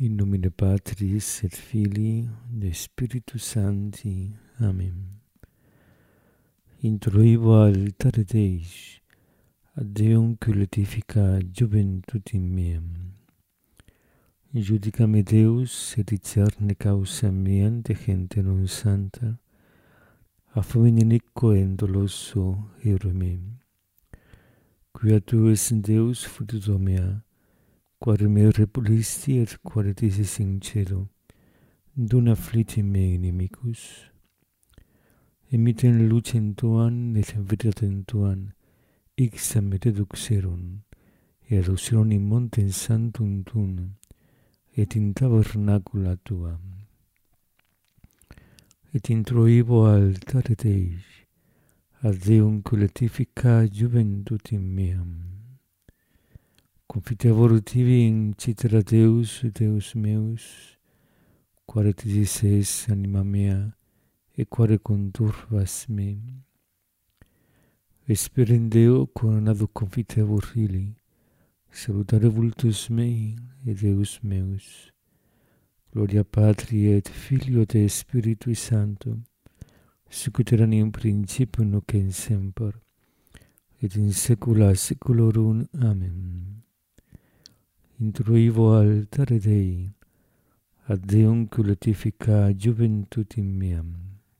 In nomine Patris et Filii et Spiritus Sancti. Amen. Introibo altare Deis, ad Deum cultifica juventutem meam. Judicame Deus et discerne causa meam de gente non santa, a feminico et doloso ero meum. Quia tu es Deus fructus mea, quare me repulisti et quare disi sincero, dun afflitti me inimicus. Emiten lucem tuam et veritatem tuam, ixam me deduxerum, et auxilium in montem sanctum tuum, et in tabernacula tuam. Et introibo altare Dei, ad Deum cultifica juventutem meam. Confitevor tibi in citera Deus, Deus meus, quare dices anima mea, et quare conturbas me. Esperem Deo coronado confitevor illi, salutare vultus mei et Deus meus. Gloria Patri et Filio et Spiritui Sancto, sic ut erat in principio nunc et semper, et in saecula saeculorum. Amen. Introibo altare Dei, ad Deum cultifica juventutem meam.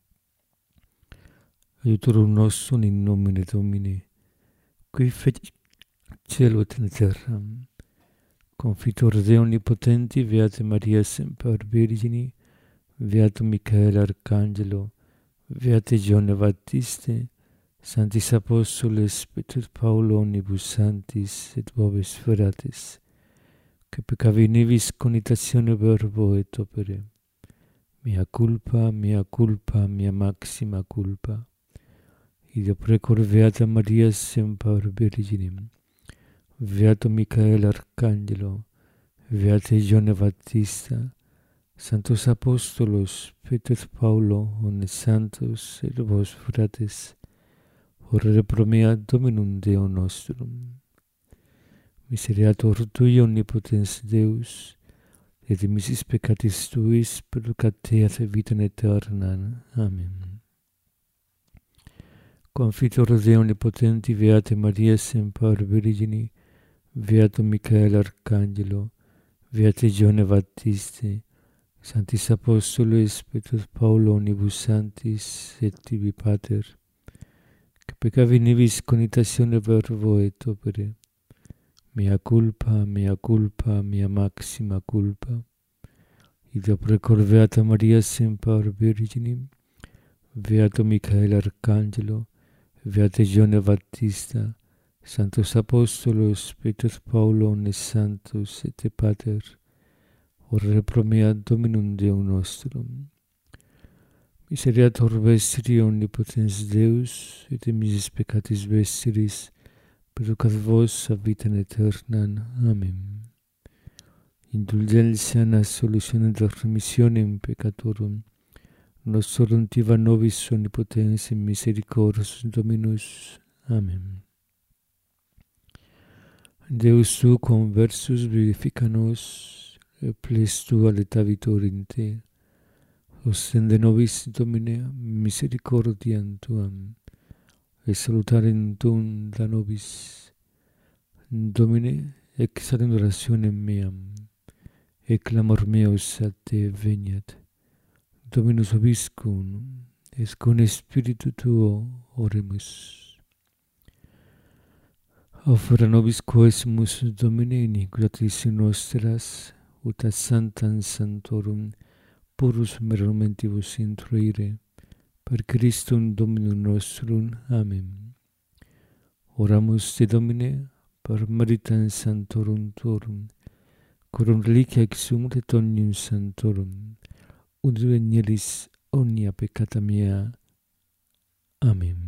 Aiutorum nostrum in nomine Domini, qui fecit caelo et terram. Confitor Dei omnipotenti, Beata Maria semper Virgini, Beatum Michael Arcangelo, Beate Giovanne Baptiste, Sanctis Apostoles, Petrus Paulo omnibus sanctis et vobis fratres, que peccavi nibis conitatione verbo et opere. Mea culpa, mea maxima culpa. Ideo precor Beata Maria semper Virginim, Beatum Michael Arcangelo, Beate Giovanne Baptista, Sanctos Apostolos, Petrus Paulo, omnes santos et vos fratres, orare pro mea Dominum Deum nostrum. Miseriator Tui, omnipotens Deus, et dimissis peccatis Tuis, perducat vitam aeternam. Amen. Confitor Dei omnipotenti, Beate Maria semper Virgini, Beatum Michael Arcangelo, Beate Giovanne Baptiste, Sanctis Apostoles, Petrus Paulo omnibus sanctis et tibi Pater, que peccavi nibis conitatione verbo et opere. Mea culpa, mea maxima culpa. Ideo precor Beata Maria semper Virginim, Beatum Michael Arcangelo, Beate Giovanne Baptista, Sanctos Apostolos, Petrus Paulo omnes santos et te Pater, orare pro mea Dominum Deum nostrum. Miseriator vestri omnipotens Deus, et dimissis peccatis vestris, perducat vos a vitam aeternam. Amen. Indulgentia solutione et remissionem peccatorum, nostrum tiva nobis omnipotens in misericors Dominus. Amen. Deus tu conversus vivifica nos, et ples tua letavitur in te. Ostende nobis, Domine, misericordiam tuam, et salutarem tuum da nobis. Domine, exaudem orationem meam, et clamor meus a te veniat. Dominus vobiscum, et con spiritu tuo oremus. Offera nobis quaesimus, Domine, iniquitatis nostras, ut ad sanctam sanctorum purus merumentibus introire, per Christum Dominum nostrum. Amen. Oramus te, Domine, per meritam sanctorum tuorum, corum reliquia exunt et omnium sanctorum, ut venielis omnia peccata mea. Amen.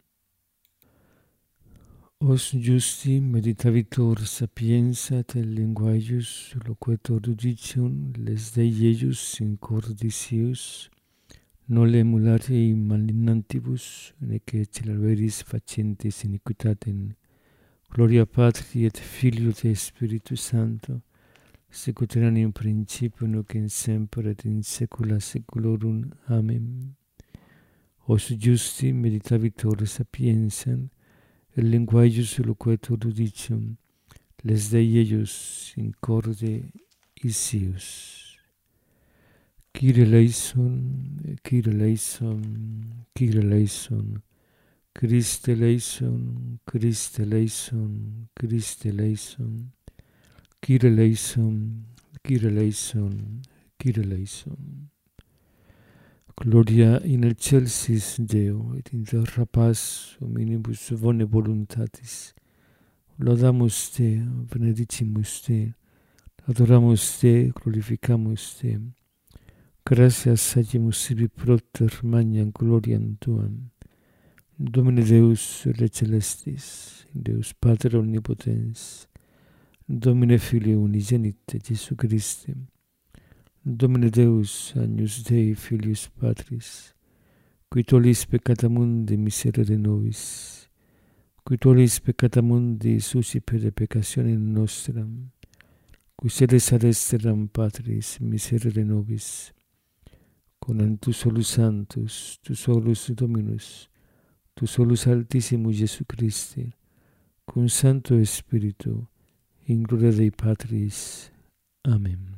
Os justi meditavitur sapienza et linguaeius loquetur judicium les Dei eius in cordisius, nole emulare malignantibus, nec celeberis facientes iniquitatem. Gloria Patri et Filio et Spiritus Sancto, sicut erat in principio, nunc in semper, et in saecula saeculorum. Amen. Os justi meditavitur sapientiam, et linguaeus loquetur judicium, les Dei eius incorde isius. Kyrie eleison, Kyrie eleison, Kyrie eleison, Christe eleison, Christe eleison, Christe eleison, Kyrie eleison, Kyrie eleison, Kyrie eleison. Gloria in excelsis Deo, et in terra paz hominibus bone voluntatis. Laudamus Te, benedicimus Te, adoramus Te, glorificamus Te. Gratias sagimus sibi propter magnam gloriam Tuam. Domine Deus Re Celestis, Deus Pater Omnipotens, Domine Filio Unigenite Jesu Christe, Domine Deus Agnus Dei Filius Patris, qui tollis peccata mundi miserere nobis, qui tollis peccata mundi suscipere peccationem nostram, qui sedes ad esteram Patris miserere nobis, con tu solus Sanctus, tu solus Dominus, tu solus Altissimus Jesu Christe, cum Sancto Spiritu, in gloria Dei Patris. Amen.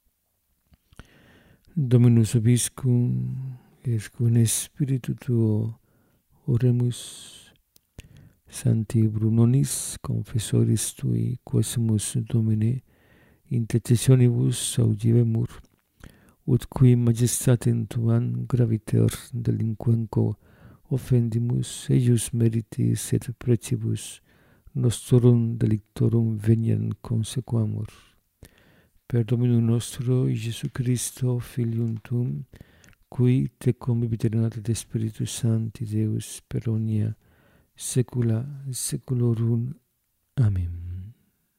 Dominus vobiscum, et cum Spiritu tuo, oremus. Sancti Brunonis, confessoris tui, quosimus Domine, intercessionibus audivemur, ut qui majestatem Tuam graviter delinquenco offendimus, eius meritis et precibus nostrum delictorum veniam consequamur. Per Dominum nostro, Iesu Christo, Filium Tuum, qui tecum viviterat et Spiritus Sancti Deus per omnia saecula saeculorum. Amen.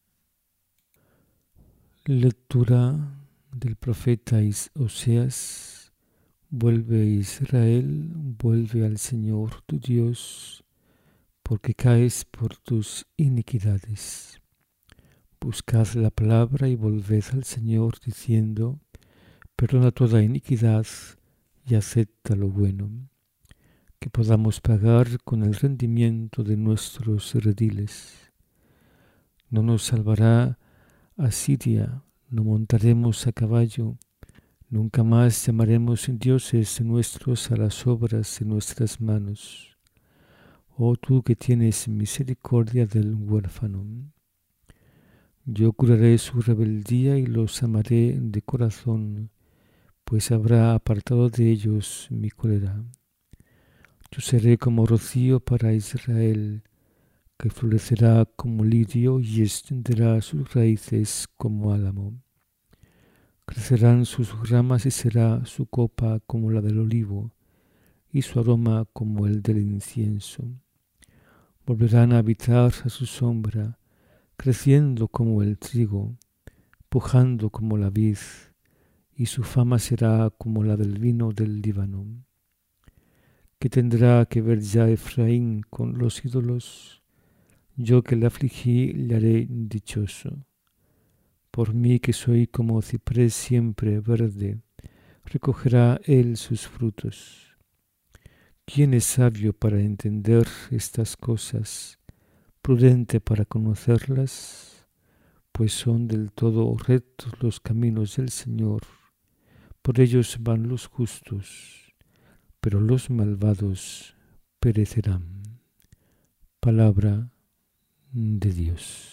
Lectura del profeta Oseas. Vuelve Israel, vuelve al Señor tu Dios, porque caes por tus iniquidades. Buscad la palabra y volved al Señor, diciendo, perdona toda iniquidad y acepta lo bueno, que podamos pagar con el rendimiento de nuestros rediles. No nos salvará Asiria, no montaremos a caballo, nunca más llamaremos dioses nuestros a las obras de nuestras manos. Oh tú que tienes misericordia del huérfano. Yo curaré su rebeldía y los amaré de corazón, pues habrá apartado de ellos mi cólera. Yo seré como rocío para Israel, que florecerá como lirio y extenderá sus raíces como álamo. Crecerán sus ramas y será su copa como la del olivo, y su aroma como el del incienso. Volverán a habitar a su sombra, creciendo como el trigo, pujando como la vid, y su fama será como la del vino del Líbano. ¿Qué tendrá que ver ya Efraín con los ídolos? Yo que le afligí le haré dichoso. Por mí que soy como ciprés siempre verde, recogerá él sus frutos. ¿Quién es sabio para entender estas cosas, prudente para conocerlas? Pues son del todo rectos los caminos del Señor. Por ellos van los justos, pero los malvados perecerán. Palabra de Dios.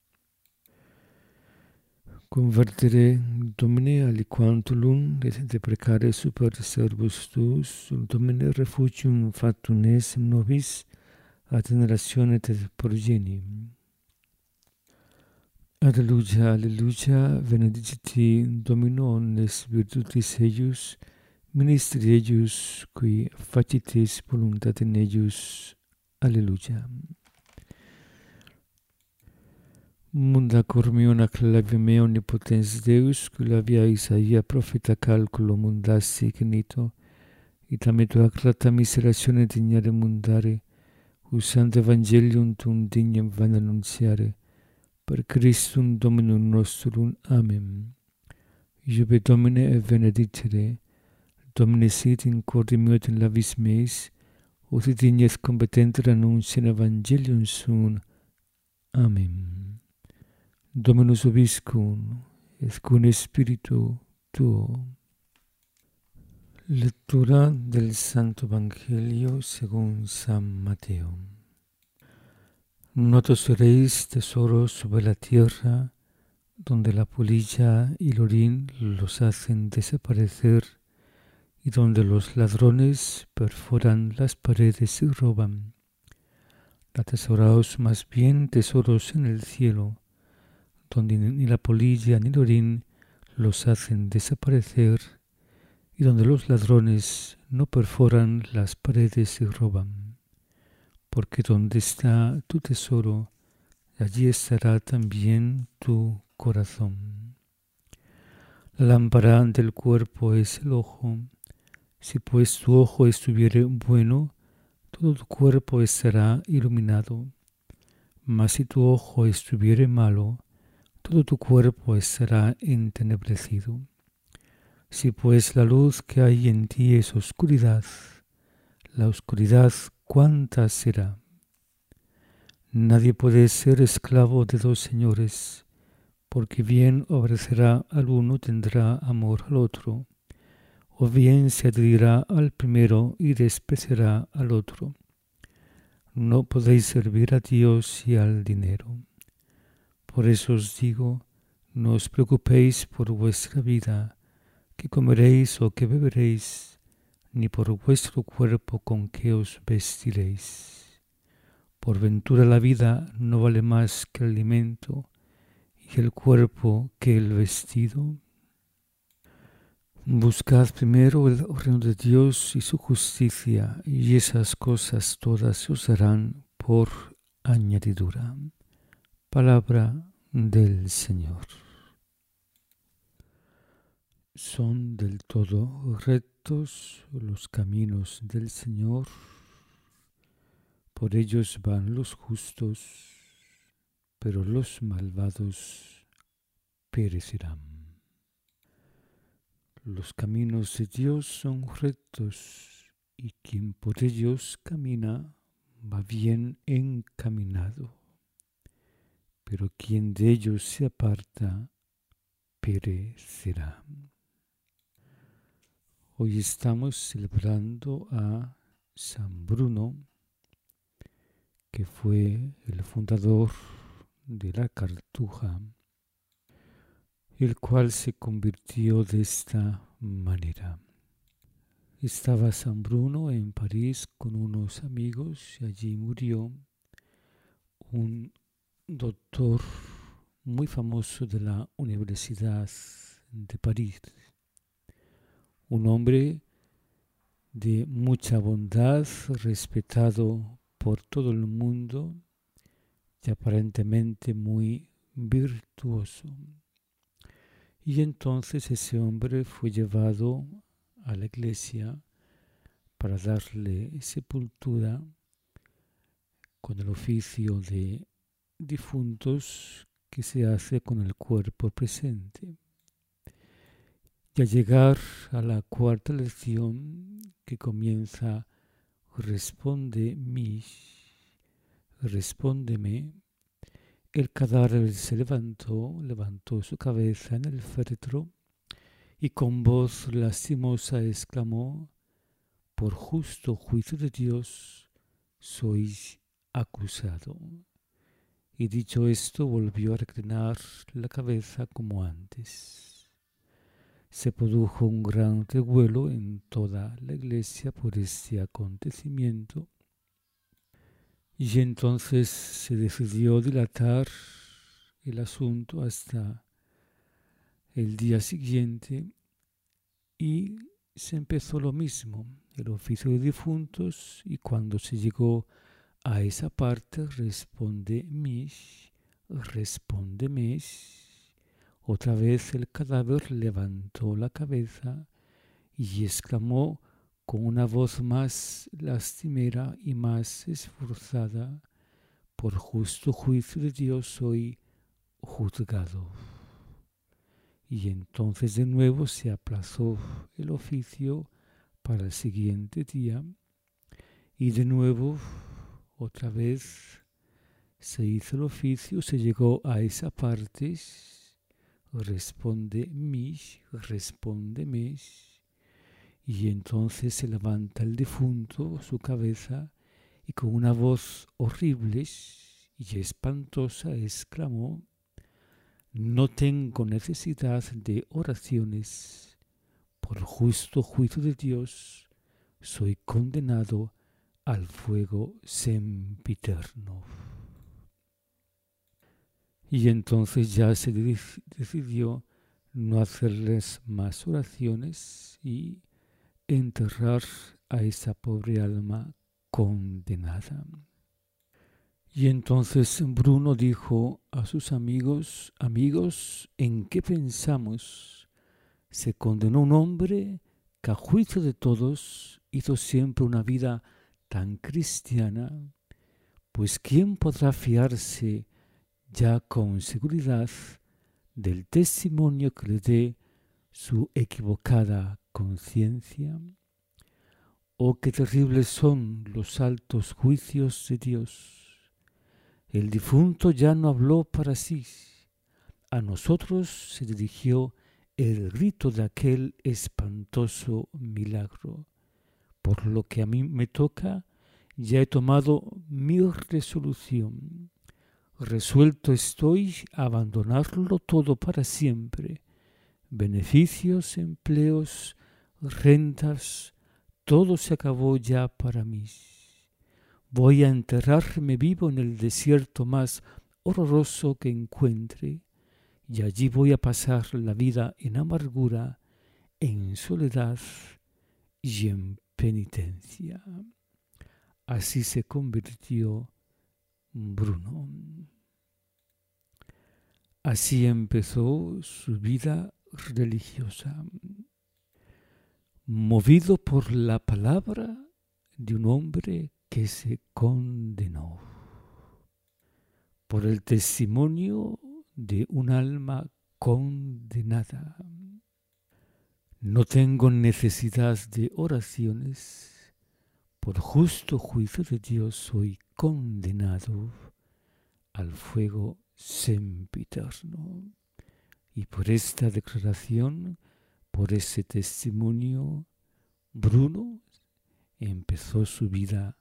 Convertere, Domine, aliquantulum, et de precare super servus tuus, Domine refugium factum es nobis, ad generatione et progenie. Alleluia, alleluia, benediciti Domino omnes virtutis eius, ministri eius, qui facitis voluntatem eius. Alleluia. Munda cor meo acclavi me omnipotens Deus, qui via Isaia profeta calculo mundassi genito, ita tua grata miseratione dignare mundare, usante evangelium tum dignam van annunziare, per Christum Dominum nostrum. Amen. Iube Domine et benedicere, Domine sit in corde meo et in labis meis, ut dignes competenter annunciare Evangelium suum. Amen. Dominus vobiscum, et cum spiritu tuo. Lectura del Santo Evangelio según San Mateo. No atesoréis tesoros sobre la tierra, donde la polilla y el orín los hacen desaparecer, y donde los ladrones perforan las paredes y roban. Atesoraos más bien tesoros en el cielo, donde ni la polilla ni el orín los hacen desaparecer, y donde los ladrones no perforan las paredes y roban. Porque donde está tu tesoro, allí estará también tu corazón. La lámpara del cuerpo es el ojo. Si pues tu ojo estuviere bueno, todo tu cuerpo estará iluminado. Mas si tu ojo estuviere malo, todo tu cuerpo estará entenebrecido. Si pues la luz que hay en ti es oscuridad, la oscuridad ¿cuánta será? Nadie puede ser esclavo de dos señores, porque bien obedecerá al uno, tendrá amor al otro, o bien se adherirá al primero y despreciará al otro. No podéis servir a Dios y al dinero. Por eso os digo, no os preocupéis por vuestra vida, que comeréis o que beberéis, ni por vuestro cuerpo con que os vestiréis. Por ventura la vida no vale más que el alimento, y el cuerpo que el vestido. Buscad primero el reino de Dios y su justicia, y esas cosas todas se os darán por añadidura. Palabra del Señor. Son del todo rectos los caminos del Señor, por ellos van los justos, pero los malvados perecerán. Los caminos de Dios son rectos, y quien por ellos camina va bien encaminado, pero quien de ellos se aparta perecerá. Hoy estamos celebrando a San Bruno, que fue el fundador de la Cartuja, el cual se convirtió de esta manera. Estaba San Bruno en París con unos amigos y allí murió un doctor muy famoso de la Universidad de París, un hombre de mucha bondad, respetado por todo el mundo y aparentemente muy virtuoso. Y entonces ese hombre fue llevado a la iglesia para darle sepultura con el oficio de difuntos que se hace con el cuerpo presente. Y al llegar a la cuarta lección, que comienza respóndeme, el cadáver se levantó su cabeza en el féretro y con voz lastimosa exclamó: por justo juicio de Dios sois acusado. Y dicho esto, volvió a reclinar la cabeza como antes. Se produjo un gran revuelo en toda la iglesia por este acontecimiento, y entonces se decidió dilatar el asunto hasta el día siguiente, y se empezó lo mismo, el oficio de difuntos, y cuando se llegó a esa parte, respóndeme, otra vez el cadáver levantó la cabeza y exclamó con una voz más lastimera y más esforzada: por justo juicio de Dios soy juzgado. Y entonces de nuevo se aplazó el oficio para el siguiente día y de nuevo otra vez se hizo el oficio, se llegó a esa parte, responde mis, responde mes, y entonces se levanta el difunto, su cabeza, y con una voz horrible y espantosa exclamó: no tengo necesidad de oraciones. Por justo juicio de Dios, soy condenado al fuego sempiterno. Y entonces ya se decidió no hacerles más oraciones y enterrar a esa pobre alma condenada. Y entonces Bruno dijo a sus amigos: amigos, ¿en qué pensamos? Se condenó un hombre que a juicio de todos hizo siempre una vida tan cristiana, pues ¿quién podrá fiarse ya con seguridad del testimonio que le dé su equivocada conciencia? Oh, qué terribles son los altos juicios de Dios. El difunto ya no habló para sí. A nosotros se dirigió el grito de aquel espantoso milagro. Por lo que a mí me toca, ya he tomado mi resolución. Resuelto estoy a abandonarlo todo para siempre. Beneficios, empleos, rentas, todo se acabó ya para mí. Voy a enterrarme vivo en el desierto más horroroso que encuentre, y allí voy a pasar la vida en amargura, en soledad y en penitencia. Así se convirtió Bruno. Así empezó su vida religiosa, movido por la palabra de un hombre que se condenó, por el testimonio de un alma condenada. No tengo necesidad de oraciones, por justo juicio de Dios soy condenado al fuego sempiterno. Y por esta declaración, por ese testimonio, Bruno empezó su vida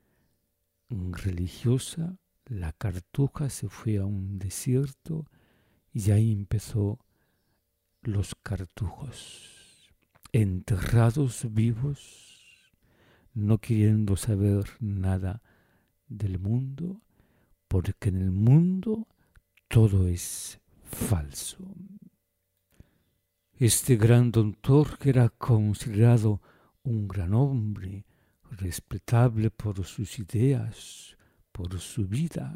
religiosa. La cartuja se fue a un desierto y ahí empezó los cartujos, enterrados vivos, no queriendo saber nada del mundo, porque en el mundo todo es falso. Este gran doctor, que era considerado un gran hombre, respetable por sus ideas, por su vida,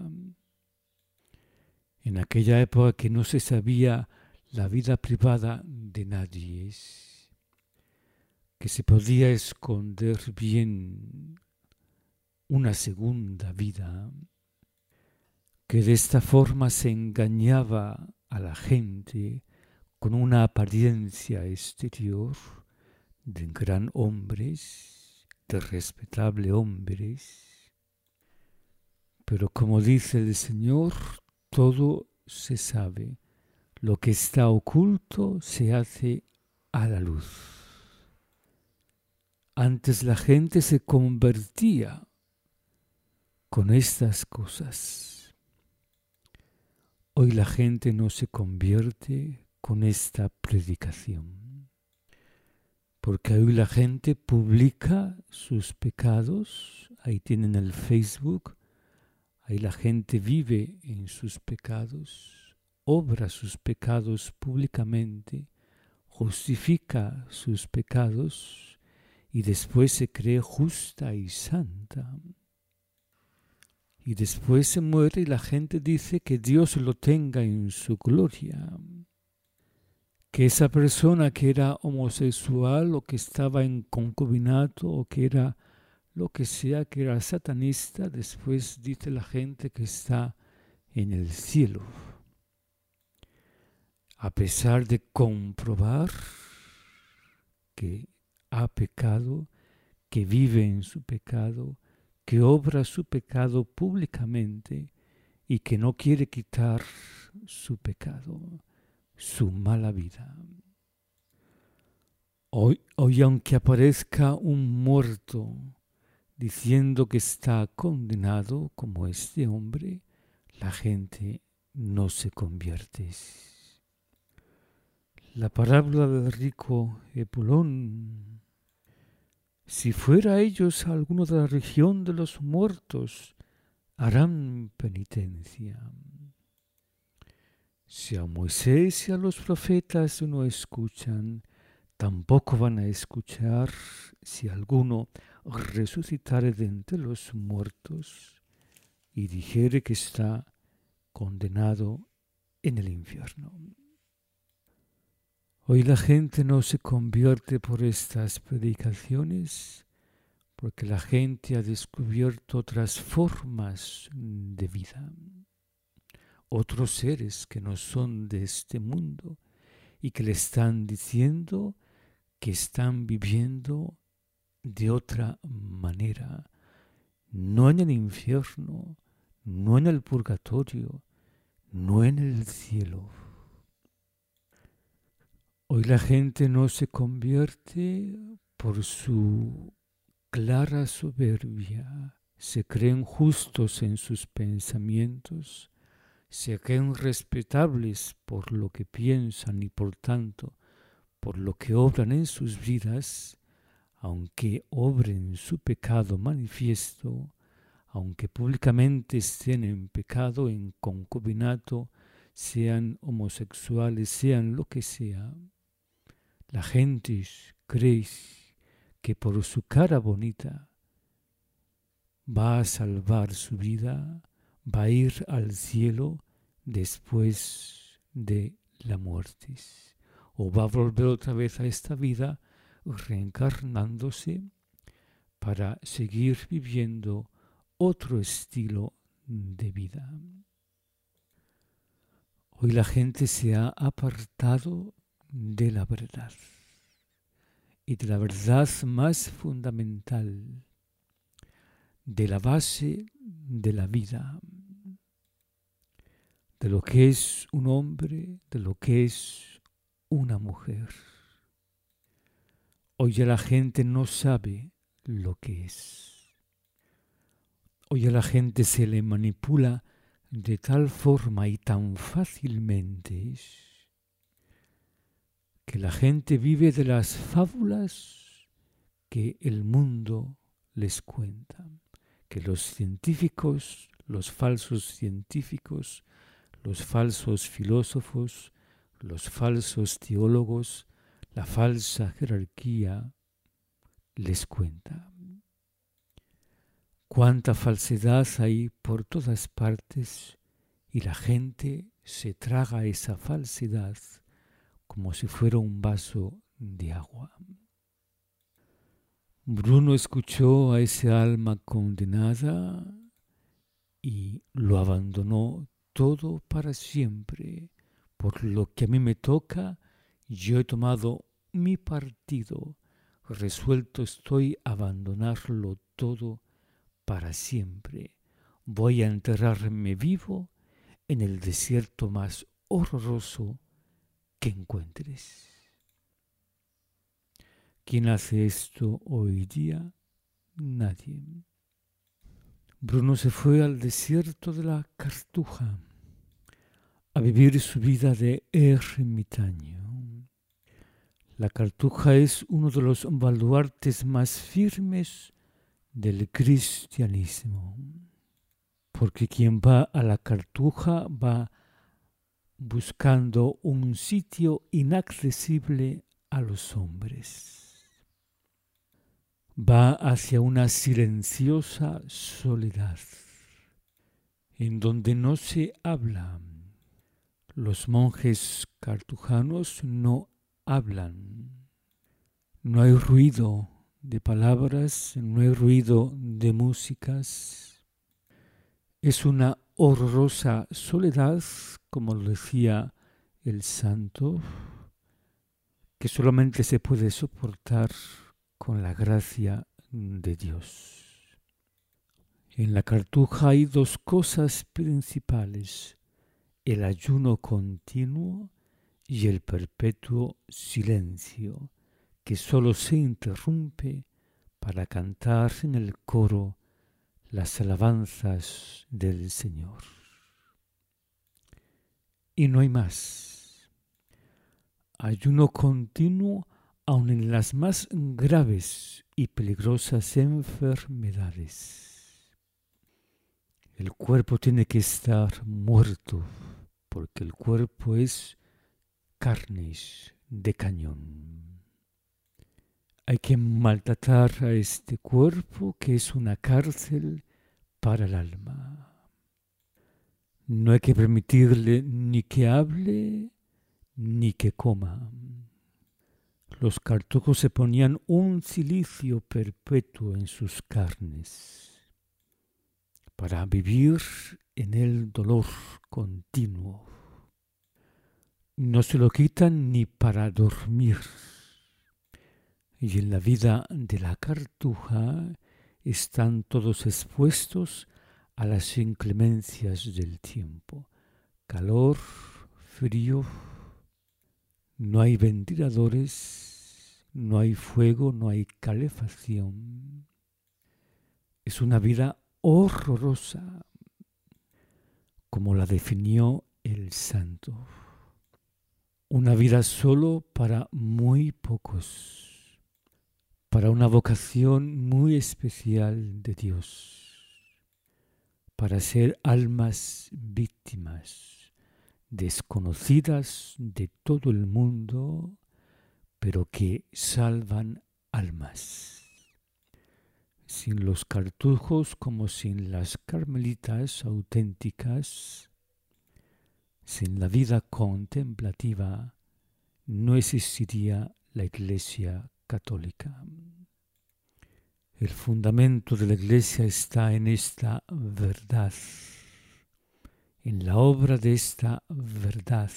en aquella época que no se sabía la vida privada de nadie, que se podía esconder bien una segunda vida, que de esta forma se engañaba a la gente con una apariencia exterior de gran hombres, de respetable hombres. Pero como dice el Señor, todo se sabe. Lo que está oculto se hace a la luz. Antes la gente se convertía con estas cosas. Hoy la gente no se convierte con esta predicación. Porque hoy la gente publica sus pecados. Ahí tienen el Facebook. Ahí la gente vive en sus pecados, obra sus pecados públicamente, justifica sus pecados y después se cree justa y santa. Y después se muere y la gente dice que Dios lo tenga en su gloria. Que esa persona que era homosexual o que estaba en concubinato o que era lo que sea, que era satanista, después dice la gente que está en el cielo. a pesar de comprobar que ha pecado, que vive en su pecado, que obra su pecado públicamente y que no quiere quitar su pecado, su mala vida. Hoy aunque aparezca un muerto diciendo que está condenado como este hombre, la gente no se convierte. La parábola del rico Epulón: si fuera ellos alguno de la región de los muertos, harán penitencia. Si a Moisés y a los profetas no escuchan, tampoco van a escuchar si alguno resucitare de entre los muertos y dijere que está condenado en el infierno. Hoy la gente no se convierte por estas predicaciones porque la gente ha descubierto otras formas de vida, otros seres que no son de este mundo y que le están diciendo que están viviendo de otra manera, no en el infierno, no en el purgatorio, no en el cielo. Hoy la gente no se convierte por su clara soberbia, se creen justos en sus pensamientos, se creen respetables por lo que piensan y por tanto por lo que obran en sus vidas, aunque obren su pecado manifiesto, aunque públicamente estén en pecado, en concubinato, sean homosexuales, sean lo que sea. La gente cree que por su cara bonita va a salvar su vida, va a ir al cielo después de la muerte, o va a volver otra vez a esta vida reencarnándose para seguir viviendo otro estilo de vida. Hoy la gente se ha apartado de la verdad y de la verdad más fundamental, de la base de la vida, de lo que es un hombre, de lo que es una mujer. Hoy ya la gente no sabe lo que es. Hoy a la gente se le manipula de tal forma y tan fácilmente que la gente vive de las fábulas que el mundo les cuenta, que los científicos, los falsos científicos, los falsos filósofos, los falsos teólogos, la falsa jerarquía les cuenta. Cuánta falsedad hay por todas partes y la gente se traga esa falsedad como si fuera un vaso de agua. Bruno escuchó a ese alma condenada y lo abandonó todo para siempre. Por lo que a mí me toca, yo he tomado mi partido, resuelto estoy a abandonarlo todo para siempre. Voy a enterrarme vivo en el desierto más horroroso que encuentres. ¿Quién hace esto hoy día? Nadie. Bruno se fue al desierto de la Cartuja a vivir su vida de ermitaño. La Cartuja es uno de los baluartes más firmes del cristianismo, porque quien va a la Cartuja va buscando un sitio inaccesible a los hombres. Va hacia una silenciosa soledad, en donde no se habla. Los monjes cartujanos no hablan. No hay ruido de palabras, no hay ruido de músicas. Es una horrorosa soledad, como lo decía el santo, que solamente se puede soportar con la gracia de Dios. En la cartuja hay dos cosas principales: el ayuno continuo y el perpetuo silencio, que solo se interrumpe para cantar en el coro las alabanzas del Señor. Y no hay más. Ayuno continuo aun en las más graves y peligrosas enfermedades. El cuerpo tiene que estar muerto, porque el cuerpo es carnes de cañón. Hay que maltratar a este cuerpo, que es una cárcel para el alma. No hay que permitirle ni que hable ni que coma. Los cartujos se ponían un cilicio perpetuo en sus carnes para vivir en el dolor continuo. No se lo quitan ni para dormir. Y en la vida de la cartuja están todos expuestos a las inclemencias del tiempo. Calor, frío, no hay ventiladores, no hay fuego, no hay calefacción. Es una vida horrorosa, como la definió el santo. Una vida solo para muy pocos, para una vocación muy especial de Dios, para ser almas víctimas, desconocidas de todo el mundo, pero que salvan almas. Sin los cartujos, como sin las carmelitas auténticas, sin la vida contemplativa, no existiría la Iglesia católica. El fundamento de la Iglesia está en esta verdad, en la obra de esta verdad,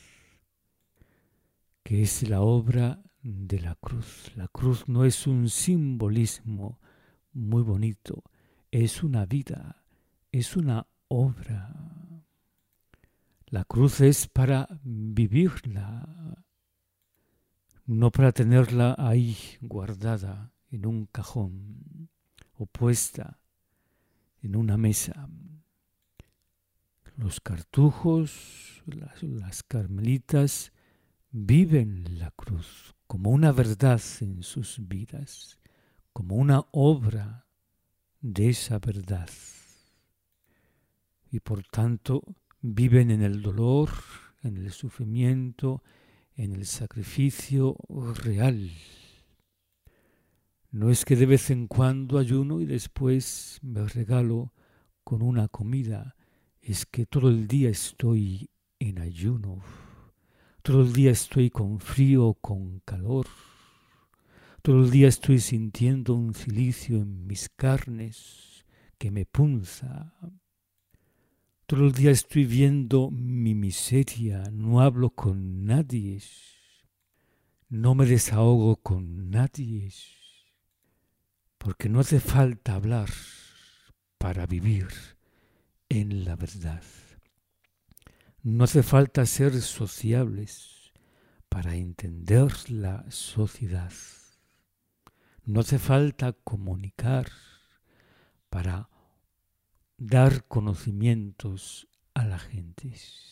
que es la obra de la cruz. La cruz no es un simbolismo muy bonito, es una vida, es una obra. La cruz es para vivirla, no para tenerla ahí guardada en un cajón o puesta en una mesa. Los cartujos, las carmelitas viven la cruz como una verdad en sus vidas, como una obra de esa verdad. Y por tanto viven en el dolor, en el sufrimiento, en el sacrificio real. No es que de vez en cuando ayuno y después me regalo con una comida. Es que todo el día estoy en ayuno. Todo el día estoy con frío, con calor. Todo el día estoy sintiendo un cilicio en mis carnes que me punza. Todo el día estoy viendo mi miseria. No hablo con nadie. No me desahogo con nadie. Porque no hace falta hablar para vivir en la verdad. No hace falta ser sociables para entender la sociedad. No hace falta comunicar para dar conocimientos a la gente.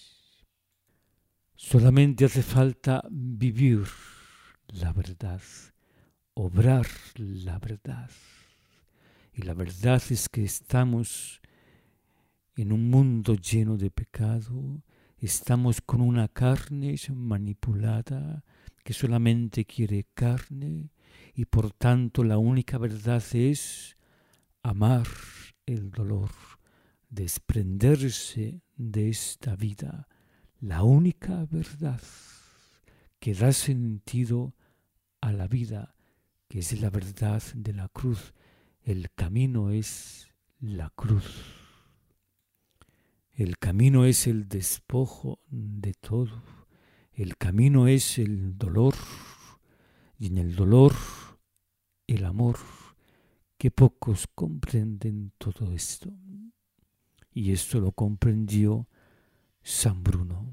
Solamente hace falta vivir la verdad, obrar la verdad. Y la verdad es que estamos en un mundo lleno de pecado, estamos con una carne manipulada que solamente quiere carne, y por tanto la única verdad es amar el dolor, desprenderse de esta vida. La única verdad que da sentido a la vida, que es la verdad de la cruz. El camino es la cruz. El camino es el despojo de todo. El camino es el dolor y en el dolor el amor, que pocos comprenden todo esto. Y esto lo comprendió San Bruno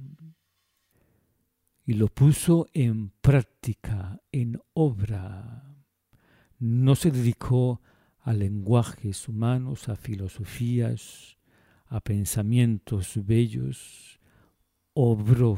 y lo puso en práctica, en obra. No se dedicó a lenguajes humanos, a filosofías, a pensamientos bellos, obró.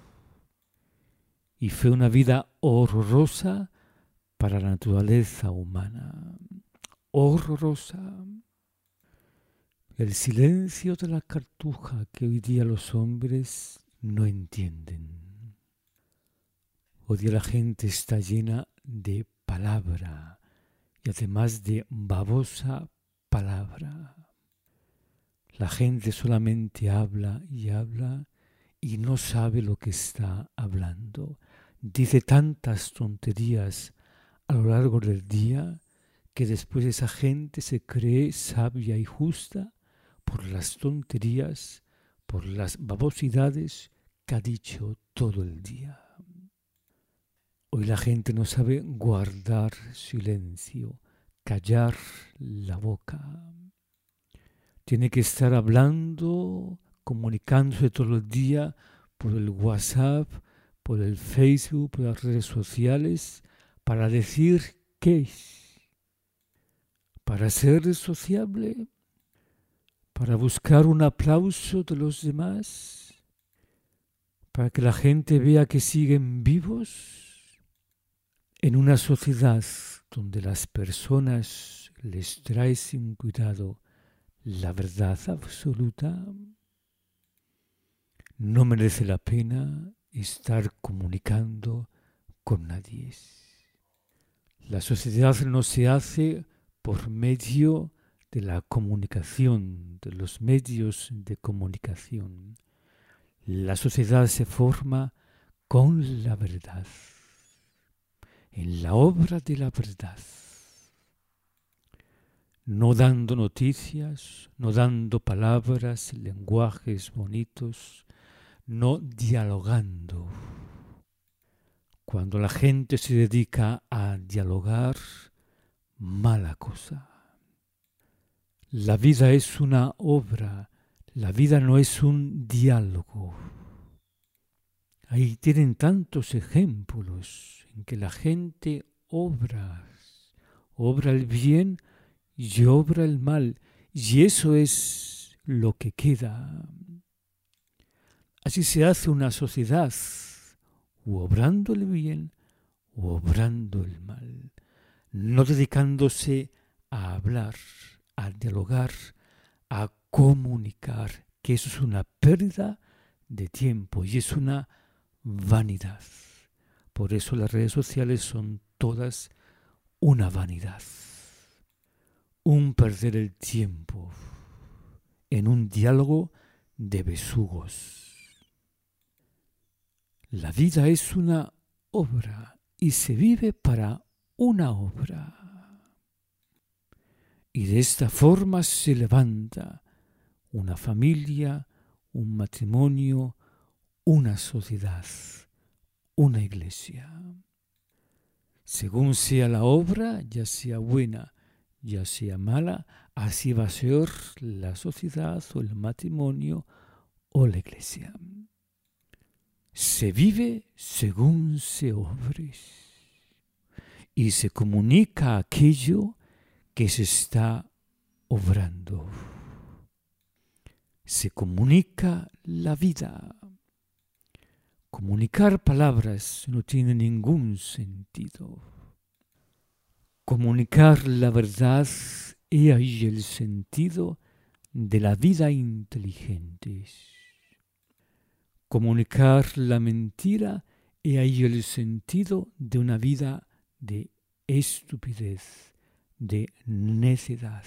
Y fue una vida horrorosa para la naturaleza humana. Horrorosa. El silencio de la cartuja que hoy día los hombres no entienden. Hoy día la gente está llena de palabra y además de babosa palabra. La gente solamente habla y no sabe lo que está hablando. Dice tantas tonterías a lo largo del día que después esa gente se cree sabia y justa por las tonterías, por las babosidades que ha dicho todo el día. Hoy la gente no sabe guardar silencio, callar la boca. Tiene que estar hablando, comunicándose todo el día por el WhatsApp, por el Facebook, por las redes sociales, para decir qué es, para ser sociable, para buscar un aplauso de los demás, para que la gente vea que siguen vivos en una sociedad donde las personas les traen sin cuidado la verdad absoluta. No merece la pena estar comunicando con nadie. La sociedad no se hace por medio de la comunicación, de los medios de comunicación. La sociedad se forma con la verdad, en la obra de la verdad. No dando noticias, no dando palabras, lenguajes bonitos, no dialogando. Cuando la gente se dedica a dialogar, mala cosa. La vida es una obra, la vida no es un diálogo. Ahí tienen tantos ejemplos en que la gente obra el bien y obra el mal, y eso es lo que queda. Así se hace una sociedad, o obrando el bien o obrando el mal, no dedicándose a hablar, a dialogar, a comunicar, que eso es una pérdida de tiempo y es una vanidad. Por eso las redes sociales son todas una vanidad, un perder el tiempo en un diálogo de besugos. La vida es una obra y se vive para una obra. Y de esta forma se levanta una familia, un matrimonio, una sociedad, una iglesia. Según sea la obra, ya sea buena, ya sea mala, así va a ser la sociedad o el matrimonio o la iglesia. Se vive según se obre y se comunica aquello que se está obrando. Se comunica la vida. Comunicar palabras no tiene ningún sentido. Comunicar la verdad es ahí el sentido de la vida inteligente. Comunicar la mentira es ahí el sentido de una vida de estupidez, de necedad.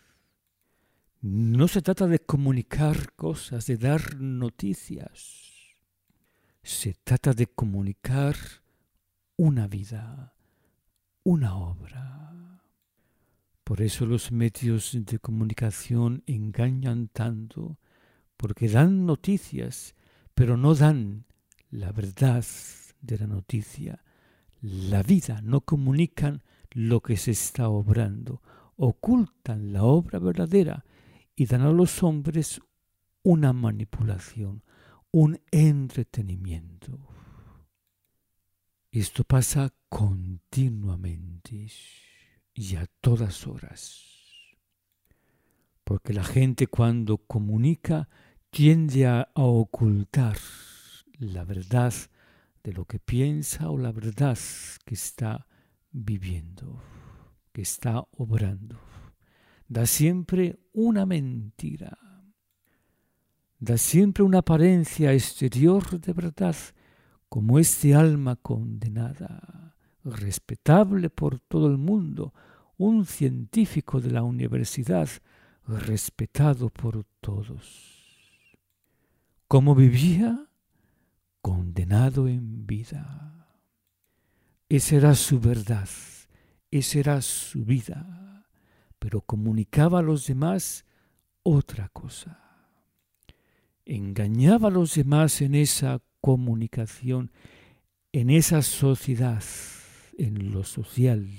No se trata de comunicar cosas, de dar noticias. Se trata de comunicar una vida, una obra. Por eso los medios de comunicación engañan tanto, porque dan noticias, pero no dan la verdad de la noticia, la vida, no comunican lo que se está obrando, ocultan la obra verdadera y dan a los hombres una manipulación, un entretenimiento. Esto pasa continuamente y a todas horas, porque la gente cuando comunica tiende a ocultar la verdad de lo que piensa o la verdad que está viviendo, que está obrando. Da siempre una mentira, da siempre una apariencia exterior de verdad, como este alma condenada, respetable por todo el mundo, un científico de la universidad, respetado por todos. ¿Cómo vivía? Condenado en vida. Esa era su verdad, esa era su vida, pero comunicaba a los demás otra cosa. Engañaba a los demás en esa comunicación, en esa sociedad, en lo social.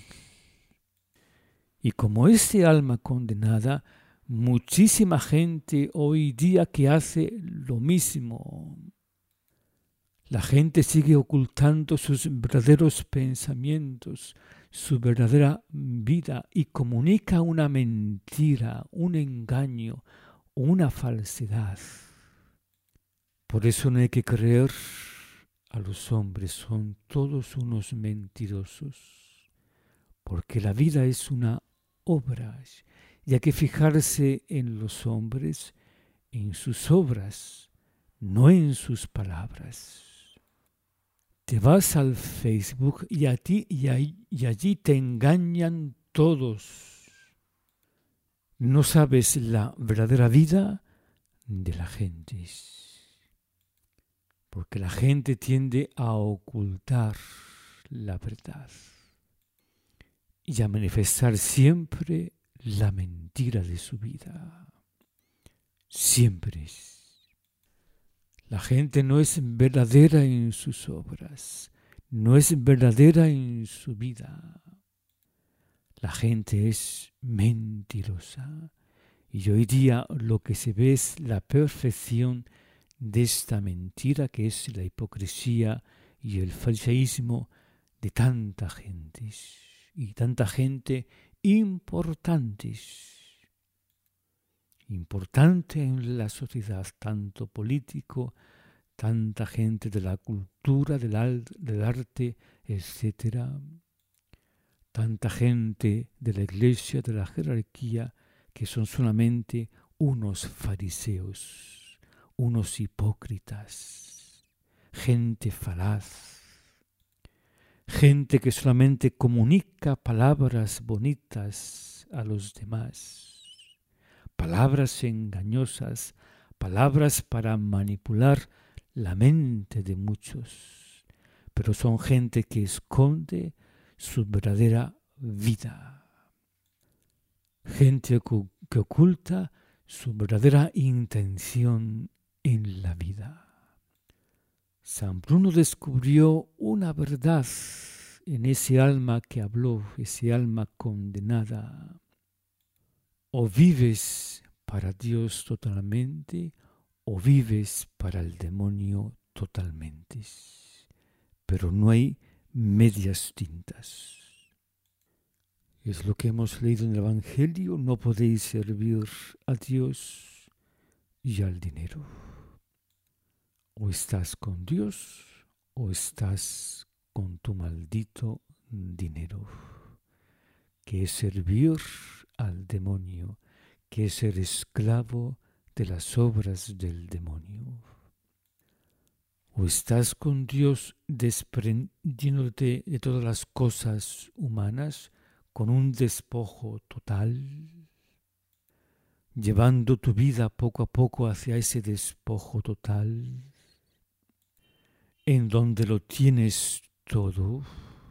Y como este alma condenada, muchísima gente hoy día que hace lo mismo. La gente sigue ocultando sus verdaderos pensamientos, su verdadera vida y comunica una mentira, un engaño, una falsedad. Por eso no hay que creer a los hombres, son todos unos mentirosos, porque la vida es una obra y hay que fijarse en los hombres, en sus obras, no en sus palabras. Te vas al Facebook y allí te engañan todos. No sabes la verdadera vida de la gente, porque la gente tiende a ocultar la verdad y a manifestar siempre la mentira de su vida. Siempre. La gente no es verdadera en sus obras, no es verdadera en su vida. La gente es mentirosa y hoy día lo que se ve es la perfección de esta mentira que es la hipocresía y el fariseísmo de tanta gente y tanta gente importante en la sociedad, tanto político, tanta gente de la cultura, del arte, etc. Tanta gente de la iglesia, de la jerarquía, que son solamente unos fariseos, unos hipócritas, gente falaz, gente que solamente comunica palabras bonitas a los demás, palabras engañosas, palabras para manipular la mente de muchos, pero son gente que esconde su verdadera vida, gente que oculta su verdadera intención en la vida. San Bruno descubrió una verdad en ese alma que habló, ese alma condenada. O vives para Dios totalmente, o vives para el demonio totalmente. Pero no hay medias tintas. Es lo que hemos leído en el Evangelio, no podéis servir a Dios y al dinero. O estás con Dios o estás con tu maldito dinero, que es servir al demonio, que es ser esclavo de las obras del demonio. O estás con Dios desprendiéndote de todas las cosas humanas con un despojo total, llevando tu vida poco a poco hacia ese despojo total, en donde lo tienes todo,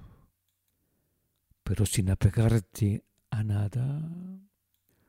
pero sin apegarte a nada.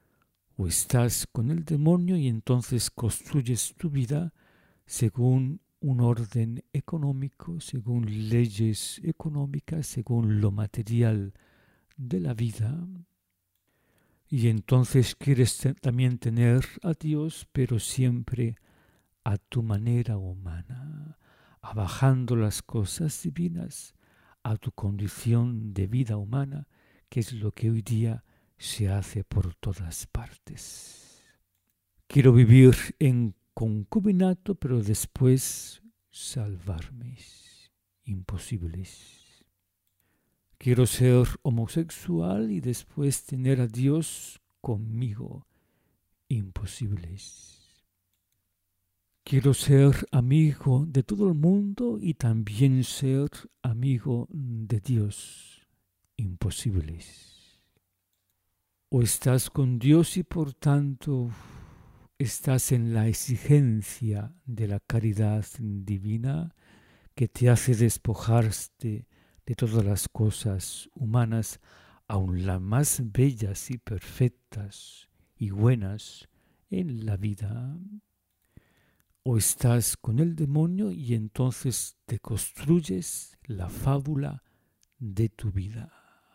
O estás con el demonio y entonces construyes tu vida según un orden económico, según leyes económicas, según lo material de la vida. Y entonces quieres también tener a Dios, pero siempre a tu manera humana, abajando las cosas divinas a tu condición de vida humana, que es lo que hoy día se hace por todas partes. Quiero vivir en concubinato, pero después salvarme. Imposibles. Quiero ser homosexual y después tener a Dios conmigo. Imposibles. Quiero ser amigo de todo el mundo y también ser amigo de Dios. Imposibles. O estás con Dios y por tanto estás en la exigencia de la caridad divina que te hace despojarte de todas las cosas humanas, aun las más bellas y perfectas y buenas en la vida. O estás con el demonio y entonces te construyes la fábula de tu vida.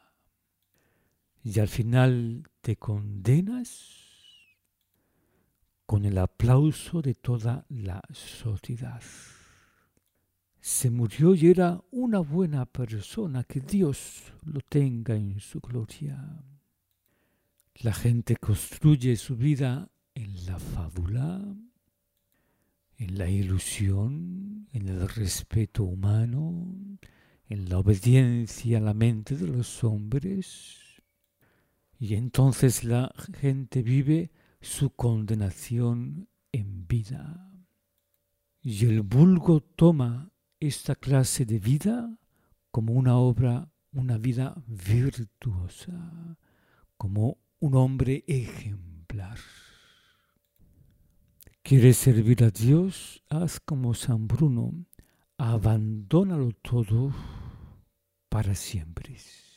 Y al final te condenas con el aplauso de toda la sociedad. Se murió y era una buena persona, que Dios lo tenga en su gloria. La gente construye su vida en la fábula, en la ilusión, en el respeto humano, en la obediencia a la mente de los hombres. Y entonces la gente vive su condenación en vida. Y el vulgo toma esta clase de vida como una obra, una vida virtuosa, como un hombre ejemplar. ¿Quieres servir a Dios? Haz como San Bruno, abandónalo todo para siempre.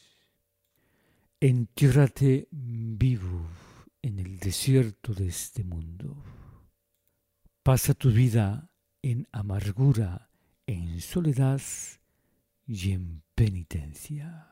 Entiérrate vivo en el desierto de este mundo. Pasa tu vida en amargura, en soledad y en penitencia.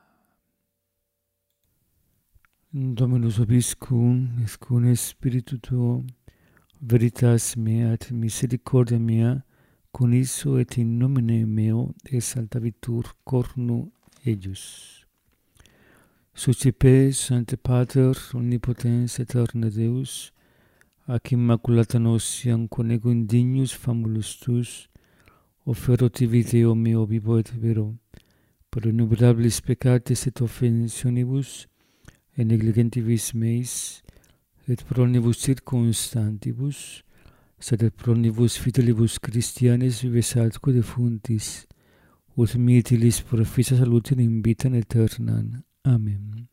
Dominus vobiscum, et cum spiritu tuo, veritas mea et misericordia mea, coniso et in nomine meo exaltavitur cornu eius. Suscipe, Sancte Pater, omnipotens aeterna Deus, ac immaculata notiam conego indignus famulus tus, offero tibi Deo meo vivo et vero, per innumerabilis peccatis et offensionibus, et negligentibus meis, et pro omnibus circumstantibus, sed et pro omnibus fidelibus Christianis vives atque defuntis, ut mitilis profissa salutem in vitam aeternam. Amen.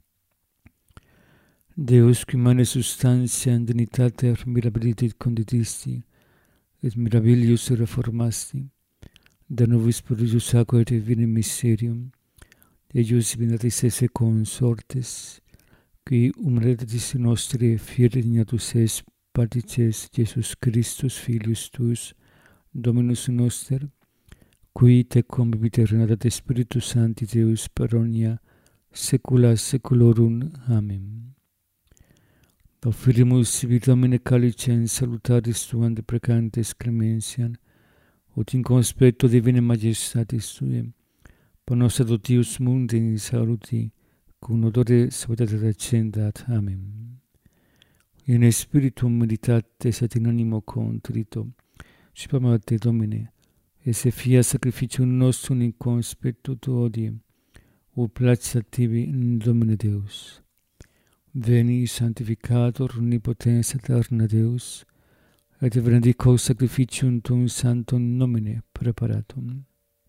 Deus, qui mane substantia in dignitate mirabilitate conditisti, et mirabilius reformasti, da nobis prodigius aquae et divinem mysterium, eius divinatis esse consortes, qui humanitatis nostri fieri dignatus es partices Iesus Christus, Filius tuus, Dominus noster, qui te convivit et Spiritus Sancti Deus per omnia saecula saeculorum. Amen. Offerimus sibi Domine calicem salutaris tuam deprecantes clemensiam, ut in conspecto divinae majestatis tuae, per nos adoptius mundi in saluti, cum odore salutate recendat. Amen. In spiritum meditates et in animo contrito, supplicamus te Domine, esse fiat sacrificium nostrum in conspectu tuo odie, ut placet tibi in Domine Deus. Veni, sanctificator omnipotens aeterna Deus, et benedico sacrificium tuum sanctum nomine preparatum.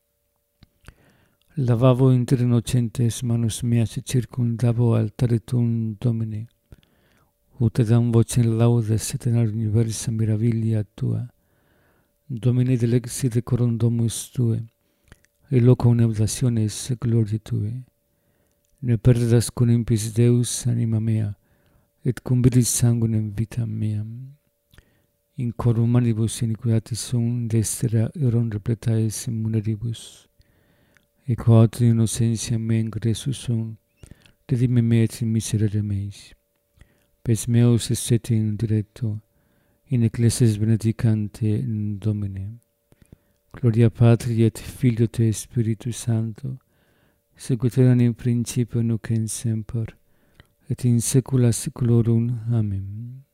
Lavavo inter innocentes manus meas et circundavo altare tuum Domine, ut edam vocem laudes et in universa mirabilia tua, Domine delexi decorum domus tue, et locum nebulationes gloriae tue. Ne perdas con impis Deus anima mea, et cum viris sanguinem vitam meam. in cor humanibus iniquitate sum destera eron repletaes muneribus. Et quod innocentia men Christus sum, redime me et miserere meis. Pes meus esset in directo, in ecclesias benedicante Domine. Gloria Patri et Filio et Spiritus Sancto, sicut erat in principio nunc et semper, et in saecula saeculorum. Amen.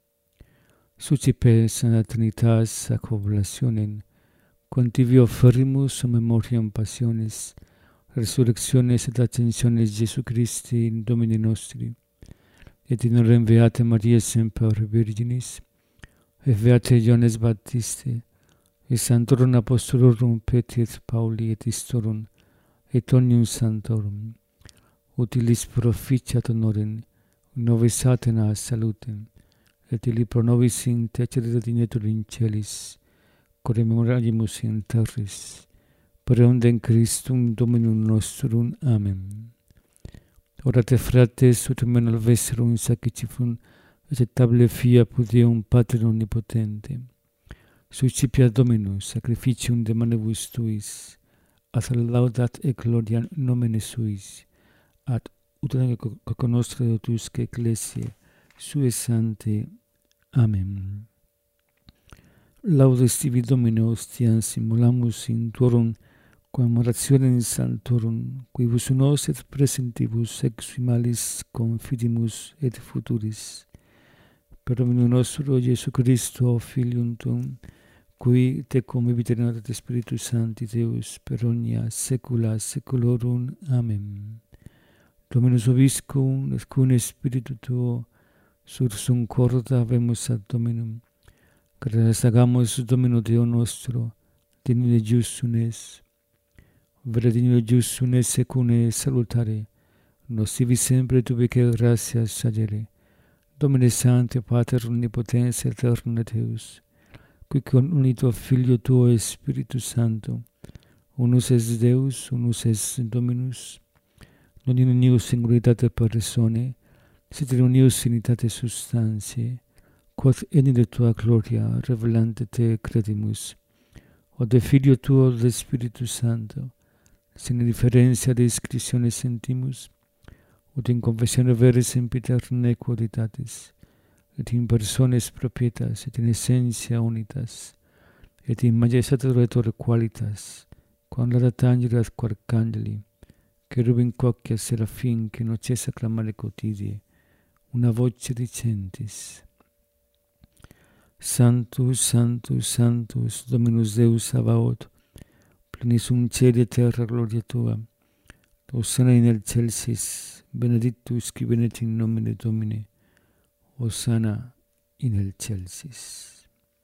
Sucipe Sancta Trinitas ac oblationem, contivio offerimus memoriam passionis, resurrectiones et ascensiones Jesu Christi Domini nostri, et in orem beate Maria semper Virginis, et beate Ioannes Baptiste, et sanctorum apostolorum Petri et Pauli et istorum, et omnium sanctorum, utilis proficiat honorem, nobis Athena salutem, et illi pro nobis intercedit dinetur in celis, core memoriamus in terris, per eundem Christum Dominum nostrum. Amen. Orate frates, ut men alveserum sacrificium acceptable fiapud Deum Pater omnipotente. Suscipia Dominus sacrificium de manibus tuis, ad laudat et gloria nomine suis, ad utinam cognoscere tusque ecclesiae sue sanctae. Amen. Laudes tibi Domine ostiam simulamus in tuorum commemorationem sanctorum, quibus nos et presentibus exumalis confidimus et futuris. Per Dominum nostro Iesu Christo, Filium Tuum, qui tecum vivit et Spiritus Sancti Deus, per omnia saecula saeculorum. Amen. Dominus vobiscum, et cum spiritu tuo, sursum corda habemus ad Dominum. Gratias agamus Domino Deo nostro, digne justum es. Vera digne justum es secune salutare, nos sivi sempre tubique gratias sagere. Domine Sancte, Pater omnipotens et eterna Deus, qui con unito Filio tuo et Spiritus Sancto, unus es Deus, unus es Dominus, non in unius singularitate persone, sed in unius unitate substantiae, quod in de tua gloria revelante te credimus, o de Filio tuo de Spiritus Sancto, sin differentia de inscriptione sentimus, ut in confessione veris sempiterne qualitatis, et in persones propietas, et in essentia unitas, et in majestatis Redentor qualitas, quam laudat angeli ad arcangeli, cherubim quoque seraphim, que non cessa clamare quotidie, una voce dicentis: Sanctus, Sanctus, Sanctus, Dominus Deus Sabaoth, plenissum caeli et terra gloria tua. Hosanna in excelsis, benedictus qui venit in nomine Domini. Hosanna in excelsis.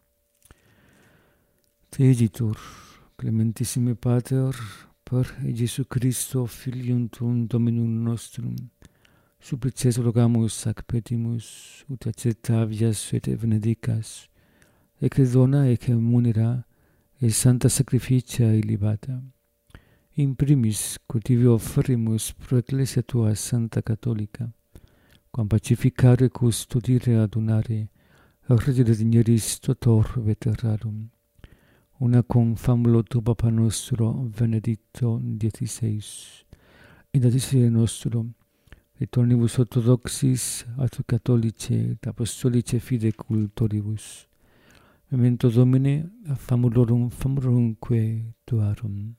Te igitur, clementissime Pater, per Iesu Christo, Filium Tuum, Dominum nostrum, supplices rogamus ac petimus, ut acceptavias et benedicas, ecce dona, ecce munera, et santa sacrificia illibata. In primis, cultivio offerimus pro Ecclesia tua Santa Catholica, quam pacificare, custodire, adunare, regere digneris totor veterarum. Una cum famulo tu Papa nostro, Benedicto XVI, in adicere nostro, et omnibus orthodoxis, et catholice, et apostolice fide cultoribus. Memento Domine, famulorum famulorumque tuarum.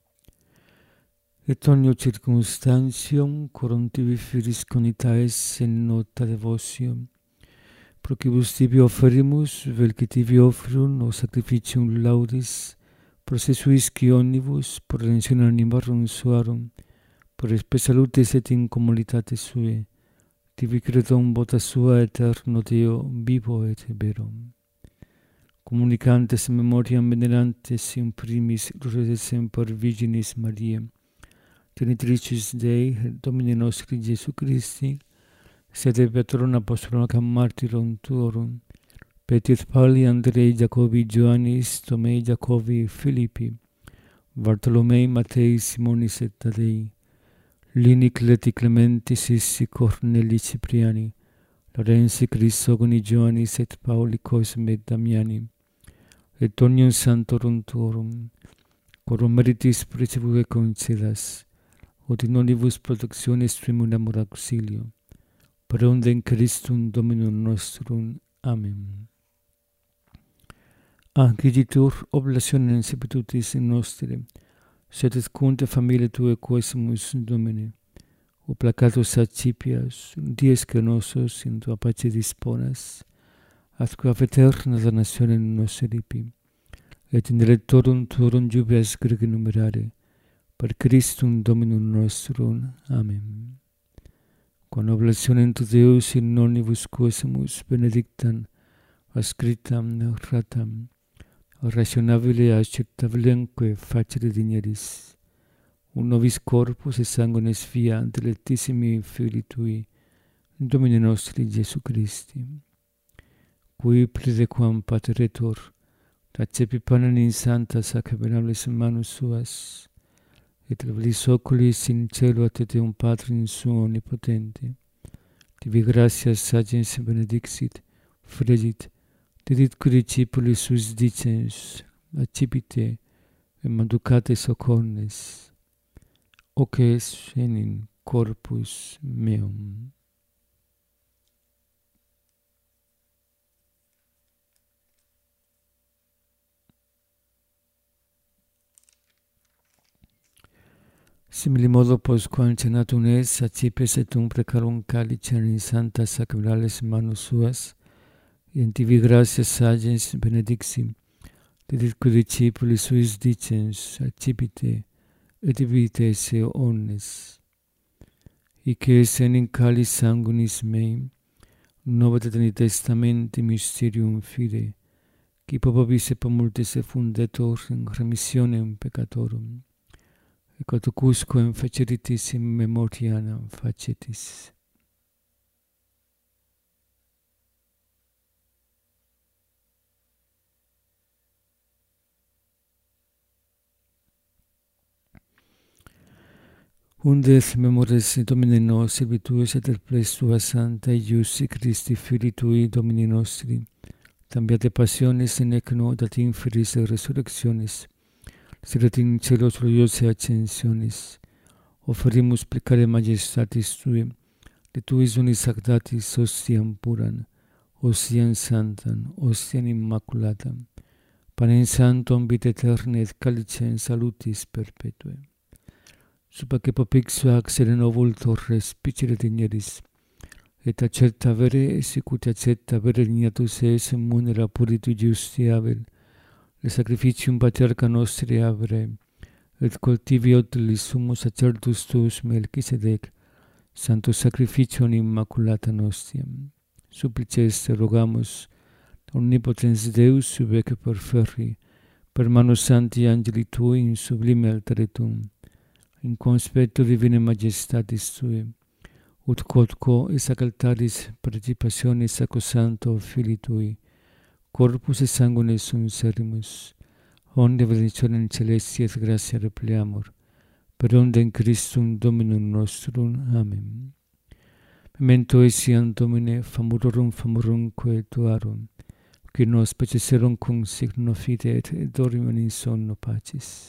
Et omnio circumstantium, coram tibi firis conitaes in nota devotium, pro quibus tibi offerimus, vel que tibi offrium, o sacrificium laudis, procesuis qui omnibus, por redemptione animarum suarum, por espe salutis et incommunitate sue, tibi credom vota sua eterno Deo, vivo et vero. Communicantes memoriam venerantes in primis gloriae semper Virginis Mariae, Genitricis Dei, Domini nostri Iesu Christi, sede Petrum apostolum et martyrum tuorum, Petri et Pauli, Andrei, Jacobi, Ioannis, Tomei, Jacobi, Philippi, Bartolomei, Mattei, Simonis et Tadei, Lini, Cleti, Clementis, Issi, Corneli, Cipriani, Lorenzi Crisogoni Joannis et Pauli Cosme et Damiani, et omnium santorum tuorum, corum meritis precibue concedas, ut in omnibus protectionis primum amor auxilio, per onde in Christum Dominum nostrum. Amen. Anciditur oblationem sepitutis in nostre, sed et cunte familiae Tuae quosimus Domine, o placatus accipias, dies que nosos in Tua pace disponas, atque ab aeterna damnationem nos eripi, et in electorum Tuorum jubilas grege numerare, per Christum Dominum nostrum. Amen. Con oblationem tu Deus in omnibus quosimus benedictam, ascriptam, ratam, rationabile acceptabilemque facere digneris, un nobis corpus et sanguinis via dilectissimi Filii Tui, Domine nostri Iesu Christi, qui pledequam pateretur, accepi panem in santa sacramentales manus suas, et levis oculis in cielo ad Deum Patrum suo omnipotente, tibi gratias sagens benedixit, fregit, dedit cui discipulis suis dicens, accipite, et manducate socornes, hoc est in corpus meum. Simili modo postquam cenatum es, accipes et precarum calicem in santa sacramentales manus suas, et in tibi gratias sagens benedixim, dedit cui discipulis suis dicens, accipite, et bibite se omnes. Hic est in calis sanguinis meim, Novum Testamenti mysterium fide, qui popabis et multis effundetur in remissionem peccatorum, et quatucusquam faceritis in memoriam facetis. Unde memores Domini nos servituis et perplex Tua Santa Iussi Christi Filii Tui Domini nostri, tambiate passionis nec no dat inferis resurrectionis, sirat in celos gloriose ascensionis, offerimus plecare majestatis Tui, de Tuis unis sanctatis ostiam puram, ostiam santam, ostiam immaculatam, panem sanctum vitae aeternae et calicem salutis perpetue. Subaque popixua accere novultor respicere digneris, et accerta vere sicut accepta vere dignatus es munera puritu justiavel, le sacrificium patriarcha nostri avere, et cultivi utilis sumus sacertus tuus Melchisedec, sanctus sacrificium immaculata nostiam. Supplices te rogamus, omnipotens Deus subec perferri, per manus sancti angeli Tui in sublime altare Tuum, in conspectu divine majestatis Tui, ut quodquo is ac altaris participationis sacrosancto Filii Tui, corpus et sanguinis sum servimus, onde benedictionem celesti et gratia repleamur, per onde in Christum Dominum nostrum. Amen. Memento etiam Domine famurumque Tuarum, qui nos peceserum cum signo fide et dormium in sonno pacis.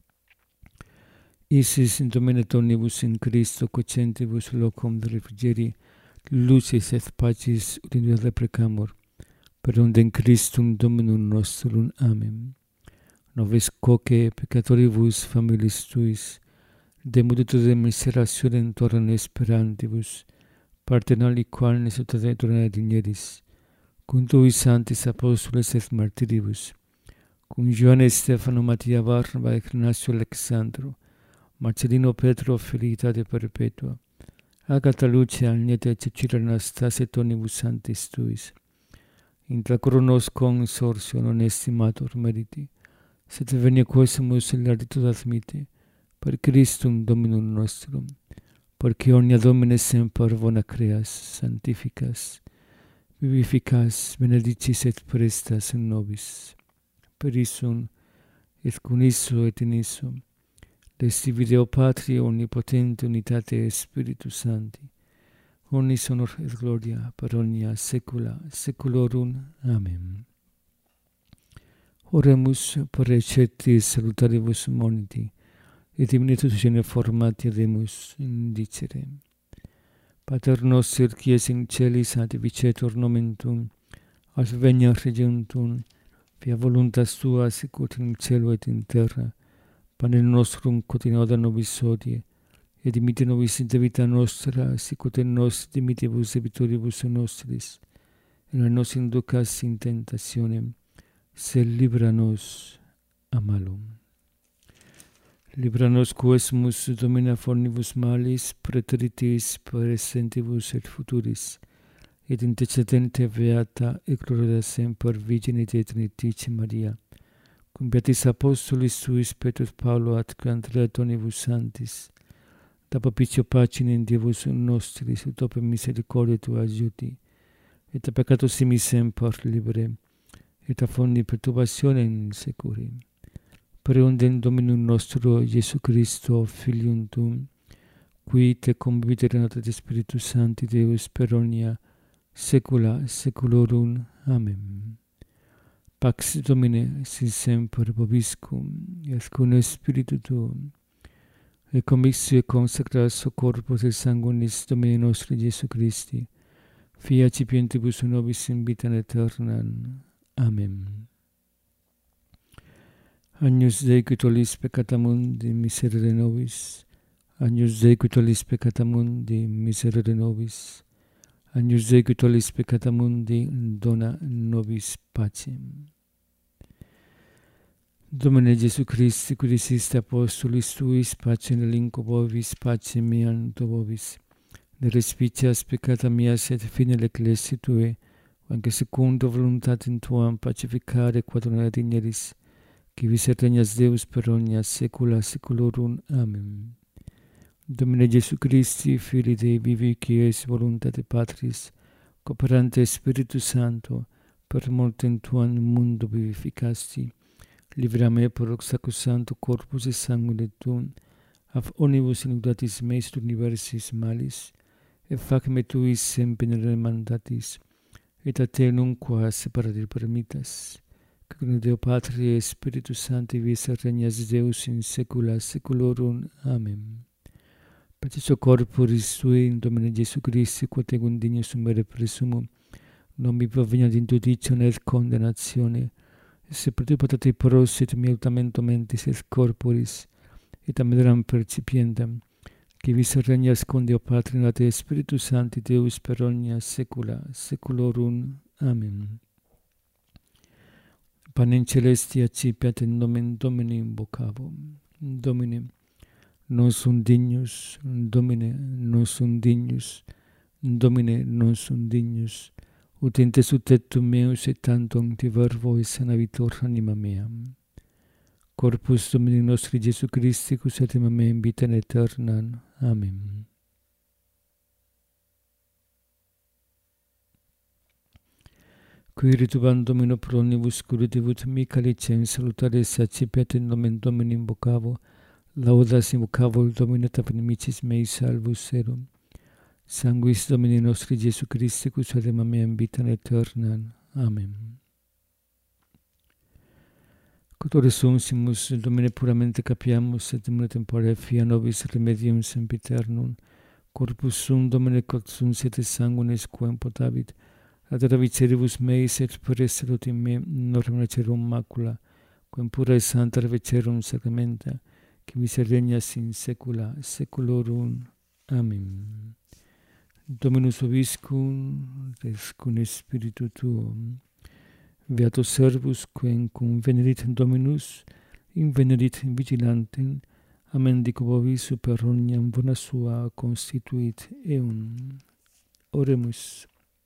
Isis in Domine omnibus in Christo cocentibus locum de refrigeri, lucis et pacis ut in Deo deprecamur, per onde in Christum Dominum nostrum. Amen. Noves quoque peccatoribus familis Tuis, demuditu de miserationem Tuarum esperantibus, partenali qual necessitate Tuae digneris, cum Tuis sanctis apostoles et martiribus, cum Ioanne Stefano Mattia Barnaba et Ignatio Alexandro, Marcellino Petro Felicitate perpetua, Agata Lucia Agneta Cecilia Anastasia et omnibus sanctis Tuis, intra coronos consortio non estimator meriti, sed venia quosimus ilaritud admite, per Christum Dominum nostrum, porque omnia Domine semper bona creas, sanctificas, vivificas, benedicis et prestas in nobis, per issum et cum issum et in issum, Desti Deo Patria omnipotente unitate Spiritus Sancti, omnis honor et gloria per omnia saecula saeculorum. Amen. Oremus per receptis salutaribus moniti, et diminitus gene formati ademus indicere. Pater noster, qui es in celis, sanctificetur nomen tuum, adveniat regnum tuum, via voluntas tua sicut in cielo et in terra. Panem nostrum quotidianum da nobis hodie, et dimitte nobis debita nostra, sicut et nos dimittibus debitoribus nostris, et non nos inducas in tentationem, sed libera nos a malum. Libera nos quaesmus Domine fornibus malis, praeteritis praesentibus et futuris, et intercedente beata et gloriosa semper Virgine Trinitate Maria, cum beatis apostolis suis Petrus Paulo atque Andrea donibus santis, da propicio pacine in Dievus nostris, ut opere misericordia tua aiuti, et a peccatus simis semper libere, et a fondi perturbatione in securi. Per eundem Dominum nostro Iesu Christo, Filium tuum, qui te convivit et Spiritus Sancti Deus per omnia saecula saeculorum. Amen. Pax Domine sit semper vobiscum, et cum spiritu tuum, et convictio et consecras corpus et sanguinis Domini nostri Iesu Christi, fiat cipientibus nobis in vitam aeternam. Amen. Agnus Dei qui tollis peccata mundi, miserere nobis. Agnus Dei qui tollis peccata mundi, miserere nobis. Agnus Dei qui tollis peccata mundi, dona nobis pacem. Domine Iesu Christi, qui diciste apostolis tuis, pacem relinquo vobis, pacem meam do vobis. Ne respicias peccata mias et fine l'ecclesiae tue, anche secundo voluntatem tuam pacificare quadrona digneris, qui vis et regnas Deus per omnia saecula saeculorum. Amen. Domine Iesu Christi, Filii Dei vivi, qui es voluntate Patris, cooperante Spiritus Sancto, per mortem tuam mundo vivificasti, libera me per sacrosancto corpus et sanguine tuum, ab omnibus iniquitatis meis universis malis, et fac me tuis semper mandatis, et a te nunquam separatir permittas, que Deo Patri et Spiritus Sancti vis et regnas Deus in saecula saeculorum. Amen. Peticio corporis tui in Domine Iesu Christi, quod egum dignus sumere presumum, non mi proveniat in judicione et condemnatione, et se per tui patate prosit miautamento mentis et corporis, et ameram percipientem, qui vis et regnas con Deo Patri et Spiritus Sancti Deus per omnia saecula saeculorum. Amen. Panem celesti accipiat in nomen Domini invocabo. Domine, non sum dignus, Domine, non sum dignus, Domine, non sum dignus, ut intesut tectum meus et tantum ti verbo et sanavitor anima mea. Corpus Domini nostri Iesu Christi, cus et anima mea in vitam aeternam. Amen. Qui ritubam Domino pro omnibus curritibus mica licem salutare accipiat in nomen Domini invocavo, laudas invocavo Domine ab inimicis mei salvus erum. Sanguis Domini nostri Iesu Christi, cus ad anima mea in vitam aeternam. Amen. Cotore sumsimus, Domine puramente capiamus, et in tempore fia nobis remedium sempiternum, corpus sum Domine quod sum siete sanguinis quem potavit, ad viceribus meis et per esserut in me normum cerum macula, quem pura et santa vecerum sacramenta, qui vis regnas in saecula saeculorum. Amen. Dominus vobiscum, et cum spiritu tuo. Beatus servus, quem cum venerit Dominus, invenerit vigilantem, amen dico vobis super omniam bona sua constituit eum. Oremus.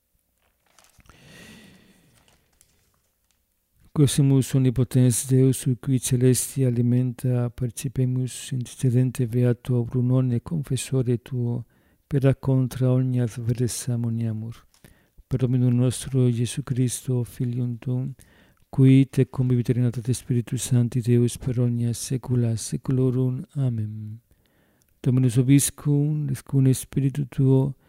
Quosimus omnipotens Deus, qui celesti alimenta, percipemus intercedente beato Brunone, confessore tuo, per contra ogni adversa moniamur. Per Dominum nostro Iesu Christo, Filium tuum, qui te convivit et Spiritus Sancti Deus per omnia saecula saeculorum. Amen. Dominus vobiscum, et cum spiritu tuo,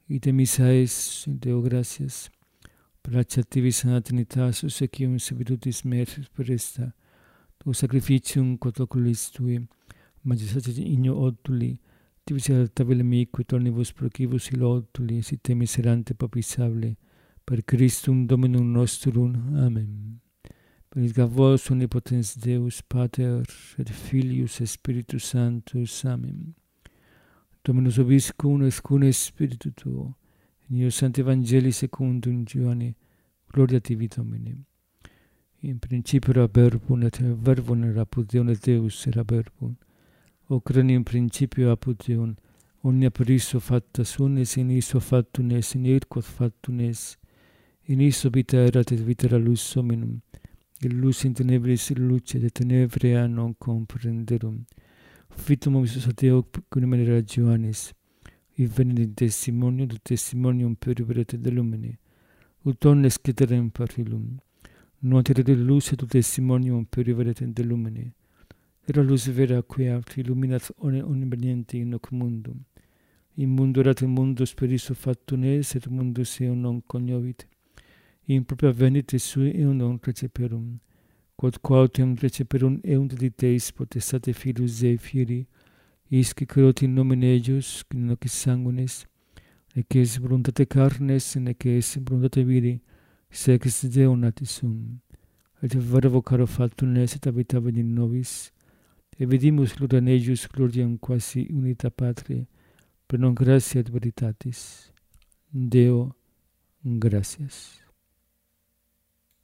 ite missa es, Deo gratias, per acceptivis in Trinitas socium servitutis meris per esta, tu sacrificium quod oculis tui, majestatis igno oduli, tivis altabile mique tornibus procibus ilo oduli, si te miserante papisable, per Christum Dominum nostrum. Amen. Benedicat vos omnipotens Deus, Pater, et Filius, et Spiritus Sanctus. Amen. Dominus vobiscum, et cum Spiritu tuo, in eo Sancti Evangelii secundum Ioanne, gloria tibi Domine. In principio era verbum, et verbum era apud Deum, et Deus era verbum. Hoc in principio apud Deum, omnia per isso facta sunt, et in isso factum est, in id quod factum est. In isso vita erat, et vita era lux hominum. Et lux in tenebris lucet, et tenebrea non comprenderum. Fitum omissus ad Deo, cum era Ioannis. Et venit in testimonium, et testimonium periberet de lumine. Ut omnes ceterem parillum. Non terere lux, et testimonium periberet de lumine. Era lux vera quia illuminat omnipotentia in hoc mundum. In mundo erat mundus per isso factum est, et mundus eum non cognovit. In propria venit sui eum non receperum. Quod quautem receperum eum dediteis potestate Filius Dei fieri, isque creot in nomine eius, nec sanguinis, nec es voluntate carnes, nec es voluntate viri, sed ex Deo natis sum. Et verbo caro factum est, et habitabit in nobis, et vidimus gloria in eius, gloriam quasi unita Patrie, per non gratia et veritatis. Deo, gratias.